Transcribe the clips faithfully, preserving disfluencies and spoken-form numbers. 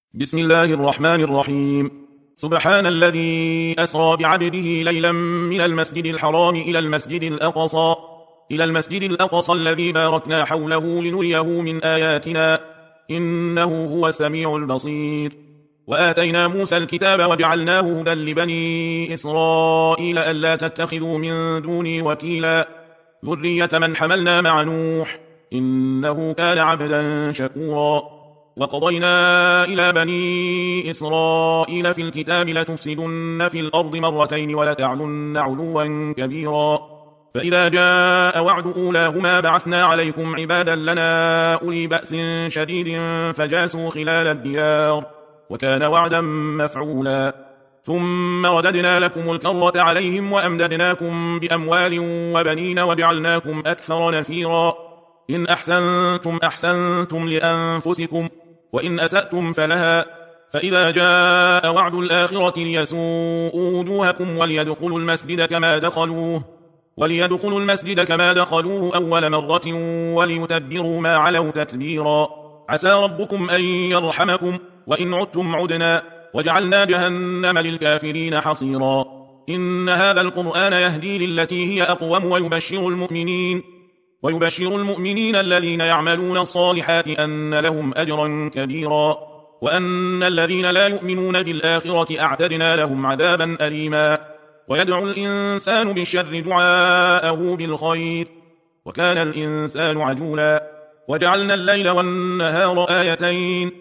بسم الله الرحمن الرحيم. سبحان الذي أسرى بعبده ليلا من المسجد الحرام إلى المسجد الأقصى إلى المسجد الأقصى الذي باركنا حوله لنريه من آياتنا إنه هو السميع البصير. وآتينا موسى الكتاب وجعلناه هدى لبني إسرائيل ألا تتخذوا من دوني وكيلا ذرية من حملنا مع نوح إنه كان عبدا شكورا. وقضينا إلى بني إسرائيل في الكتاب لتفسدن في الأرض مرتين ولتعلن علوا كبيرا. فإذا جاء وعد أولاهما بعثنا عليكم عبادا لنا أولي بأس شديد فجاسوا خلال الديار وكان وعدا مفعولا. ثم رددنا لكم الكرة عليهم وأمددناكم بأموال وبنين وجعلناكم أكثر نفيرا. إن أحسنتم أحسنتم لأنفسكم وإن أسأتم فلها. فإذا جاء وعد الآخرة ليسوءوا وجوهكم وليدخلوا المسجد كما دخلوه وليدخلوا المسجد كما دخلوه أول مرة وليتبروا ما علوا تتبيرا. عسى ربكم أن يرحمكم وإن عدتم عدنا وجعلنا جهنم للكافرين حصيرا. إن هذا القرآن يهدي للتي هي أقوم ويبشر المؤمنين ويبشر المؤمنين الذين يعملون الصالحات أن لهم أجرا كبيرا وأن الذين لا يؤمنون بالآخرة أعتدنا لهم عذابا أليما. ويدعو الإنسان بالشر دعاءه بالخير وكان الإنسان عجولا. وجعلنا الليل والنهار آيتين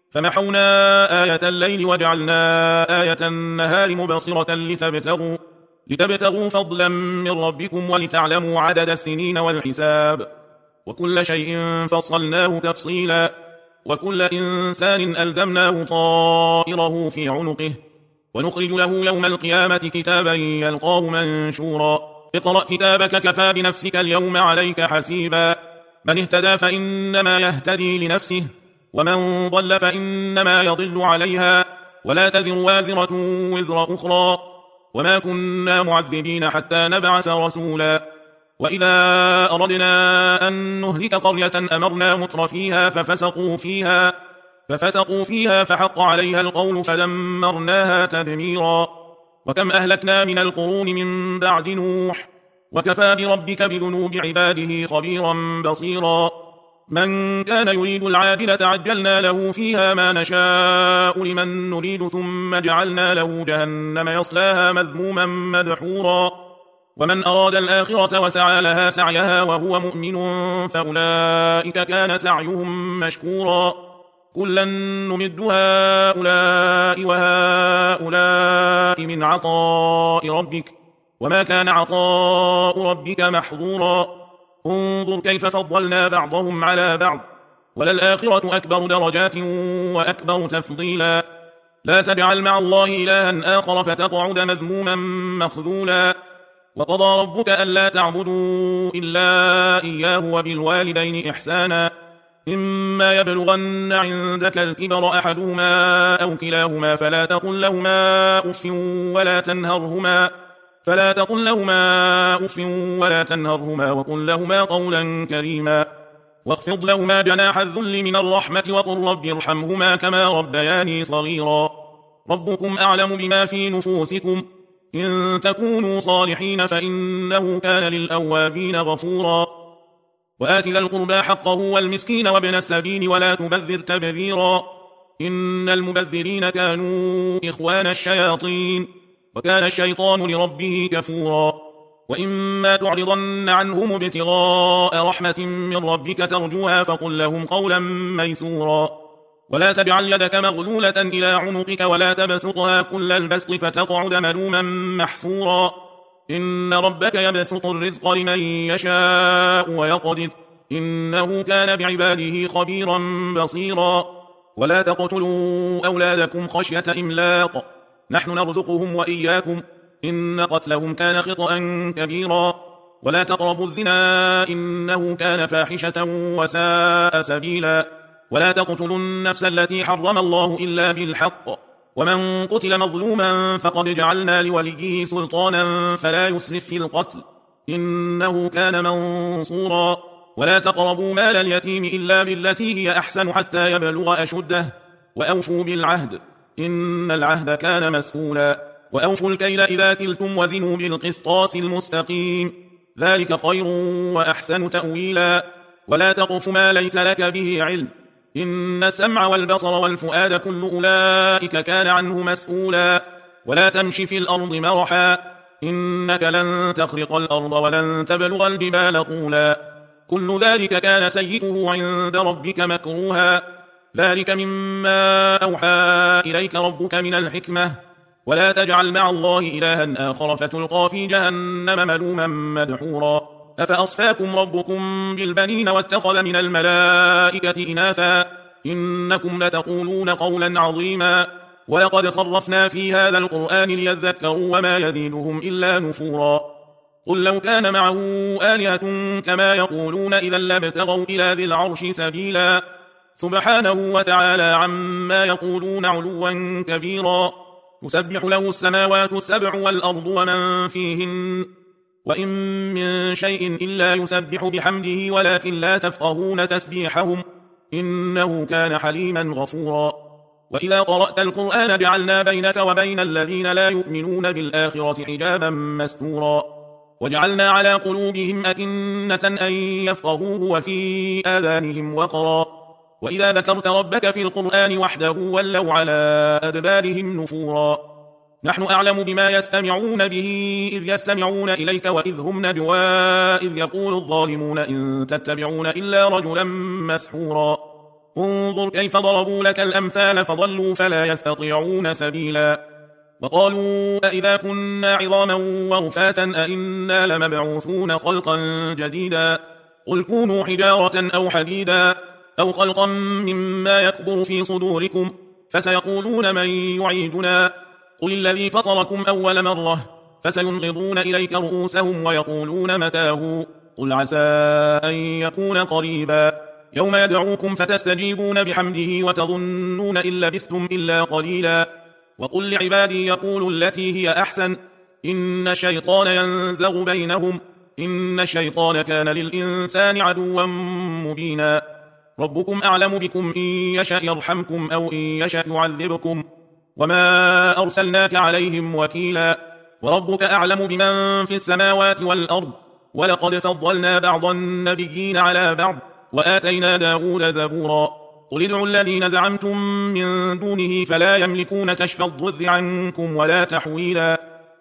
فمحونا آية الليل وجعلنا آية النهار مبصرة لتبتغوا لتبتغوا فضلا من ربكم ولتعلموا عدد السنين والحساب وكل شيء فصلناه تفصيلا. وكل إنسان ألزمناه طائره في عنقه ونخرج له يوم القيامة كتابا يلقاه منشورا. اقرأ كتابك كفى بنفسك اليوم عليك حسيبا. من اهتدى فإنما يهتدي لنفسه ومن ضل فإنما يضل عليها ولا تزر وازرة وزر أخرى وما كنا معذبين حتى نبعث رسولا. وإذا أردنا أن نهلك قرية أمرنا متر فيها ففسقوا فيها ففسقوا فيها فحق عليها القول فدمرناها تدميرا. وكم أهلكنا من القرون من بعد نوح وكفى بربك بذنوب عباده خبيرا بصيرا. من كان يريد العاجلة عجلنا له فيها ما نشاء لمن نريد ثم جعلنا له جهنم يصلاها مذموما مدحورا. ومن أراد الآخرة وسعى لها سعيها وهو مؤمن فأولئك كان سعيهم مشكورا. كلا نمد هؤلاء وهؤلاء من عطاء ربك وما كان عطاء ربك محظورا. انظر كيف فضلنا بعضهم على بعض وللآخرة أكبر درجات وأكبر تفضيلا. لا تجعل مع الله إلها آخر فتقعد مذموما مخذولا. وقضى ربك ألا تعبدوا إلا إياه وبالوالدين إحسانا إما يبلغن عندك الكبر أحدهما أو كلاهما فلا تقل لهما أف ولا تنهرهما فلا تقل لهما أف ولا تنهرهما وقل لهما قولا كريما. واخفض لهما جناح الذل من الرحمة وقل رب ارحمهما كما ربياني صغيرا. ربكم أعلم بما في نفوسكم إن تكونوا صالحين فإنه كان للأوابين غفورا. وآت ذا القربى حقه والمسكين وابن السبيل ولا تبذر تبذيرا إن المبذرين كانوا إخوان الشياطين وكان الشيطان لربه كفورا. وإما تعرضن عنهم ابتغاء رحمة من ربك ترجوها فقل لهم قولا ميسورا. ولا تجعل يدك مغلولة إلى عنقك ولا تبسطها كل البسط فتقعد ملوما محسورا. إن ربك يبسط الرزق لمن يشاء ويقدر إنه كان بعباده خبيرا بصيرا. ولا تقتلوا أولادكم خشية إملاق نحن نرزقهم وإياكم إن قتلهم كان خطأ كبيرا. ولا تقربوا الزنا إنه كان فاحشة وساء سبيلا. ولا تقتلوا النفس التي حرم الله إلا بالحق ومن قتل مظلوما فقد جعلنا لوليه سلطانا فلا يسرف في القتل إنه كان منصورا. ولا تقربوا مال اليتيم إلا بالتي هي أحسن حتى يبلغ أشده وأوفوا بالعهد إن العهد كان مسؤولا وأوفوا الكيل إذا كلتم وزنوا بالقسطاس المستقيم ذلك خير وأحسن تأويلا ولا تقف ما ليس لك به علم إن السمع والبصر والفؤاد كل أولئك كان عنه مسؤولا ولا تمش في الأرض مرحا إنك لن تخرق الأرض ولن تبلغ الجبال طولا كل ذلك كان سيئه عند ربك مكروها ذلك مما أوحى إليك ربك من الحكمة ولا تجعل مع الله إلها آخر فتلقى في جهنم ملوما مدحورا أفأصفاكم ربكم بالبنين واتخذ من الملائكة إناثا إنكم لتقولون قولا عظيما ولقد صرفنا في هذا القرآن ليذكروا وما يزيدهم إلا نفورا قل لو كان معه آلهة كما يقولون إذا لابتغوا إلى ذي العرش سبيلا سبحانه وتعالى عما يقولون علوا كبيرا يسبح له السماوات السبع والأرض ومن فيهن وإن من شيء إلا يسبح بحمده ولكن لا تفقهون تسبيحهم إنه كان حليما غفورا وإذا قرأت القرآن جعلنا بينك وبين الذين لا يؤمنون بالآخرة حجابا مستورا وجعلنا على قلوبهم أكنة أن يفقهوه وفي آذانهم وقرا وإذا ذكرت ربك في القرآن وحده ولوا على أدبارهم نفورا نحن أعلم بما يستمعون به إذ يستمعون إليك وإذ هم نجوى إذ يقول الظالمون إن تتبعون إلا رجلا مسحورا انظر كيف ضربوا لك الأمثال فضلوا فلا يستطيعون سبيلا وقالوا أئذا كنا عظاما ورفاتا أئنا لمبعوثون خلقا جديدا قل كونوا حجارة أو حديدا أو خلقا مما يكبر في صدوركم فسيقولون من يعيدنا قل الذي فطركم أول مرة فسينغضون إليك رؤوسهم ويقولون متاه قل عسى أن يكون قريبا يوم يدعوكم فتستجيبون بحمده وتظنون إن لبثتم إلا قليلا وقل لعبادي يقولوا التي هي أحسن إن الشيطان ينزغ بينهم إن الشيطان كان للإنسان عدوا مبينا ربكم أعلم بكم إن يشاء يرحمكم أو إن يشاء يعذبكم وما أرسلناك عليهم وكيلا وربك أعلم بمن في السماوات والأرض ولقد فضلنا بعض النبيين على بعض وآتينا داود زبورا قل ادعوا الذين زعمتم من دونه فلا يملكون كشف الضر عنكم ولا تحويلا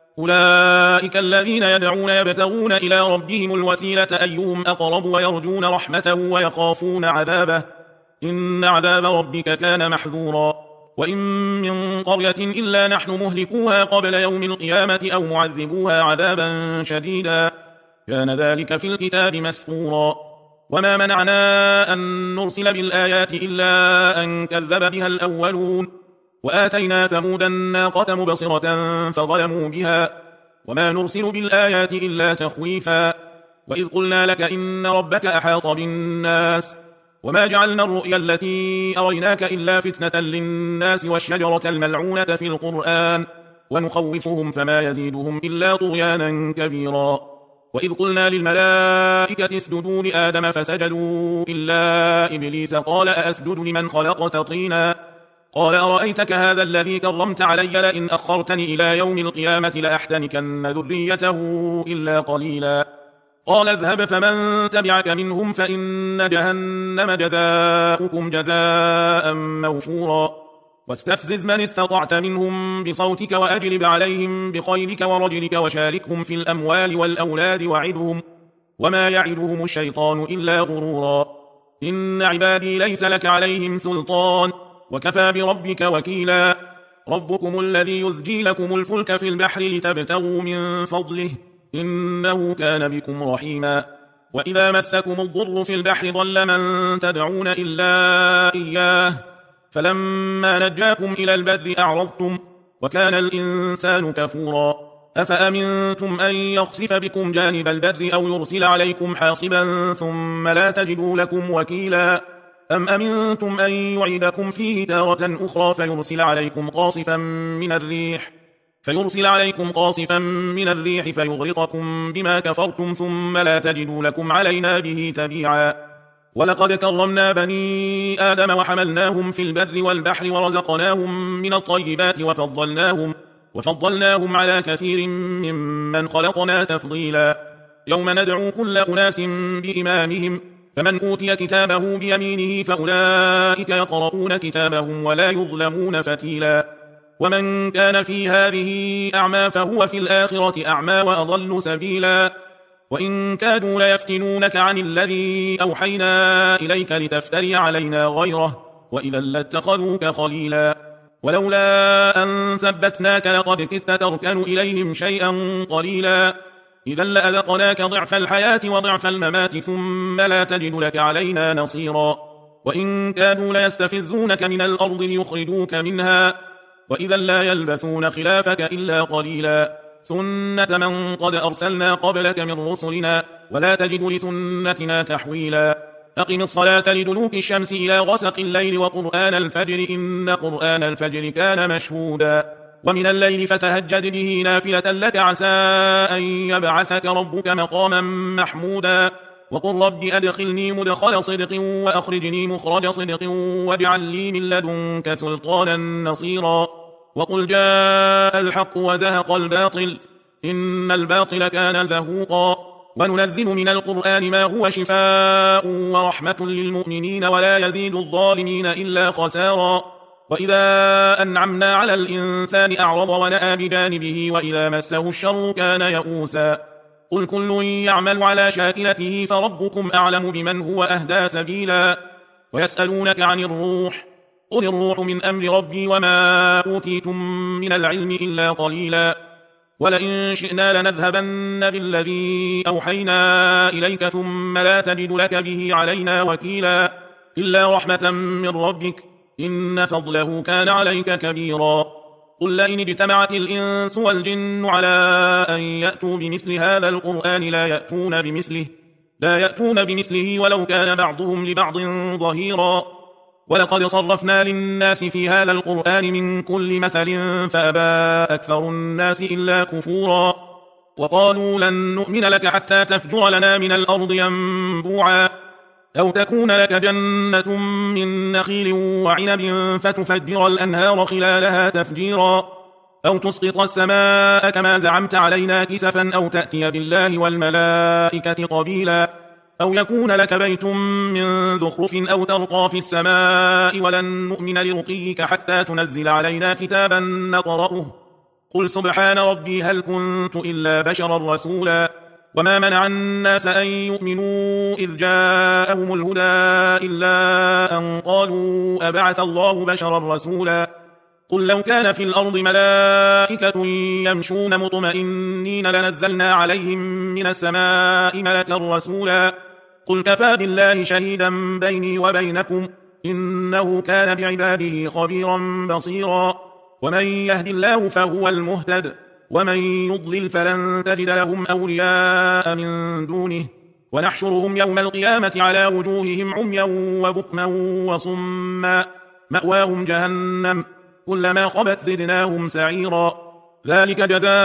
أولئك الذين يدعون يبتغون إلى ربهم الوسيلة أيهم أقرب ويرجون رحمته ويخافون عذابه إن عذاب ربك كان محذورا وإن من قرية إلا نحن مهلكوها قبل يوم القيامة أو معذبوها عذابا شديدا كان ذلك في الكتاب مسطورا وما منعنا أن نرسل بالآيات إلا أن كذب بها الأولون وآتينا ثمود الناقة مبصرة فظلموا بها وما نرسل بالآيات إلا تخويفا وإذ قلنا لك إن ربك أحاط بالناس وما جعلنا الرؤيا التي أريناك إلا فتنة للناس والشجرة الملعونة في القرآن ونخوفهم فما يزيدهم إلا طغيانا كبيرا وإذ قلنا للملائكة اسجدوا لآدم فسجدوا إلا إبليس قال أأسجد لمن خلقت طينا قال أرأيتك هذا الذي كرمت علي لئن أخرتني إلى يوم القيامة لأحتنكن ذريته إلا قليلا قال اذهب فمن تبعك منهم فإن جهنم جزاؤكم جزاء موفورا واستفزز من استطعت منهم بصوتك وأجلب عليهم بخيلك ورجلك وشاركهم في الأموال والأولاد وعدهم وما يعدهم الشيطان إلا غرورا إن عبادي ليس لك عليهم سلطان وكفى بربك وكيلا ربكم الذي يزجي لكم الفلك في البحر لتبتغوا من فضله إنه كان بكم رحيما وإذا مسكم الضر في البحر ضل من تدعون إلا إياه فلما نجاكم إلى البر أعرضتم وكان الإنسان كفورا أفأمنتم أن يخسف بكم جانب البر أو يرسل عليكم حاصبا ثم لا تجدوا لكم وكيلا أم أمنتم أن يعيدكم فيه تارة أخرى فيرسل عليكم قاصفا من الريح فيرسل عليكم قاصفا من الريح فيغرقكم بما كفرتم ثم لا تجدوا لكم علينا به تبيعا ولقد كرمنا بني آدم وحملناهم في البر والبحر ورزقناهم من الطيبات وفضلناهم, وفضلناهم على كثير ممن خلقنا تفضيلا. يوم ندعو كل أناس بإمامهم فمن أوتي كتابه بيمينه فأولئك يقرؤون كتابهم ولا يظلمون فتيلا. ومن كان في هذه أعمى فهو في الآخرة أعمى وأضل سبيلا. وإن كادوا ليفتنونك عن الذي أوحينا إليك لتفتري علينا غيره وإذا لاتخذوك خليلا. ولولا أن ثبتناك لقد كدت تركن إليهم شيئا قليلا. إذا لأذقناك ضعف الحياة وضعف الممات ثم لا تجد لك علينا نصيرا. وإن كادوا ليستفزونك من الأرض ليخرجوك منها وإذا لا يلبثون خلافك إلا قليلا. سنة من قد أرسلنا قبلك من رسلنا ولا تجد لسنتنا تحويلا. أقم الصلاة لدلوك الشمس إلى غسق الليل وقرآن الفجر إن قرآن الفجر كان مشهودا. ومن الليل فتهجد به نافلة لك عسى أن يبعثك ربك مقاما محمودا. وقل رب أدخلني مدخل صدق وأخرجني مخرج صدق واجعل لي من لدنك سلطانا نصيرا. وقل جاء الحق وزهق الباطل إن الباطل كان زهوقا. وننزل من القرآن ما هو شفاء ورحمة للمؤمنين ولا يزيد الظالمين إلا خسارا. وإذا أنعمنا على الإنسان أعرض ونأى بجانبه وإذا مسه الشر كان يئوسا. قل كل يعمل على شاكلته فربكم أعلم بمن هو أهدى سبيلا. ويسألونك عن الروح قل الروح من أمر ربي وما أوتيتم من العلم إلا قليلا. ولئن شئنا لنذهبن بالذي أوحينا إليك ثم لا تجد لك به علينا وكيلا. إلا رحمة من ربك إن فضله كان عليك كبيرا. قل لئن اجتمعت الإنس والجن على أن يأتوا بمثل هذا القرآن لا يأتون بمثله, لا يأتون بمثله ولو كان بعضهم لبعض ظهيرا. ولقد صرفنا للناس في هذا القرآن من كل مثل فأبى أكثر الناس إلا كفورا. وقالوا لن نؤمن لك حتى تفجر لنا من الأرض ينبوعا أو تكون لك جنة من نخيل وعنب فتفجر الأنهار خلالها تفجيرا أو تسقط السماء كما زعمت علينا كسفا أو تأتي بالله والملائكة قبيلا أو يكون لك بيت من زخرف أو ترقى في السماء ولن نؤمن لرقيك حتى تنزل علينا كتابا نقرأه قل سبحان ربي هل كنت إلا بشرا رسولا. وما منع الناس أن يؤمنوا إذ جاءهم الهدى إلا أن قالوا أبعث الله بشرا رسولا. قل لو كان في الأرض ملائكة يمشون مطمئنين لنزلنا عليهم من السماء ملكا رسولا. قل كفى بالله شهيدا بيني وبينكم إنه كان بعباده خبيرا بصيرا. ومن يهد الله فهو المهتد ومن يضلل فلن تجد لهم أولياء من دونه ونحشرهم يوم القيامة على وجوههم عميا وبكما وصما مأواهم جهنم كلما خبت زدناهم سعيرا. ذلك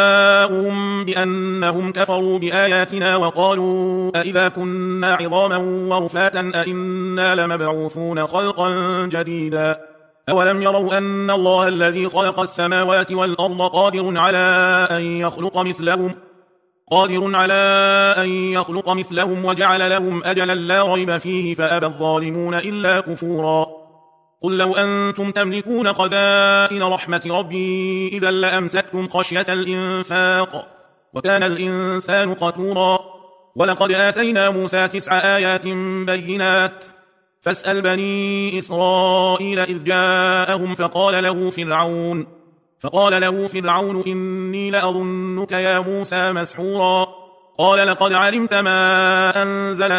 جزاؤهم بأنهم كفروا بآياتنا وقالوا أئذا كنا عظاما ورفاتا أئنا لمبعوثون خلقا جديدا. أولم يروا أن الله الذي خلق السماوات والأرض قادر على أن يخلق مثلهم قادر على أن يخلق مثلهم وجعل لهم أجلا لا ريب فيه فأبى الظالمون إلا كفورا. قل لو أنتم تملكون خزائن رحمة ربي إذا لأمسكتم خشية الإنفاق وكان الإنسان قتورا. ولقد آتينا موسى تسع آيات بينات فاسأل بني إسرائيل إذ جاءهم فقال له فرعون فقال له فرعون إني لأظنك يا موسى مسحورا. قال لقد علمت ما أنزل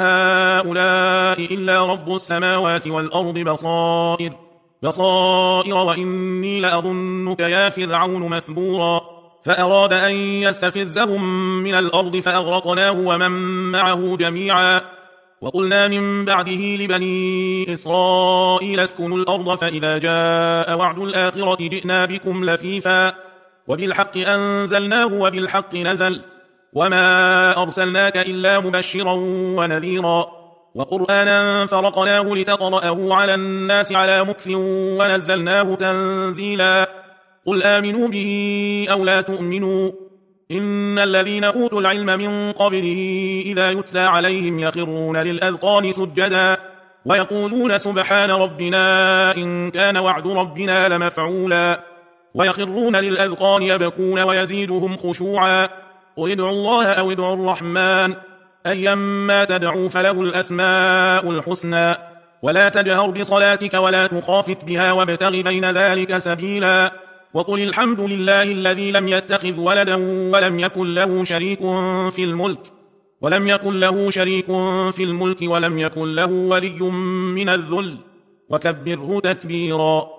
هؤلاء إلا رب السماوات والأرض بصائر بصائر وإني لأظنك يا فرعون مثبورا. فأراد أن يستفزهم من الأرض فأغرقناه ومن معه جميعا. وقلنا من بعده لبني إسرائيل اسكنوا الأرض فإذا جاء وعد الآخرة جئنا بكم لفيفا وبالحق أنزلناه وبالحق نزل وما أرسلناك إلا مبشرا ونذيرا. وقرآنا فرقناه لتقرأه على الناس على مكث ونزلناه تنزيلا قل آمنوا به أو لا تؤمنوا إن الذين أوتوا العلم من قبله إذا يتلى عليهم يخرون للأذقان سجدا ويقولون سبحان ربنا إن كان وعد ربنا لمفعولا ويخرون للأذقان يبكون ويزيدهم خشوعا قل ادعوا الله أو ادعوا الرحمن أيما تدعوا فله الأسماء الحسنى ولا تجهر بصلاتك ولا تخافت بها وابتغ بين ذلك سبيلا وقل الحمد لله الذي لم يتخذ ولدا ولم يكن له شريك في الملك ولم يكن له شريك في الملك ولم يكن له ولي من الذل وكبره تكبيرا.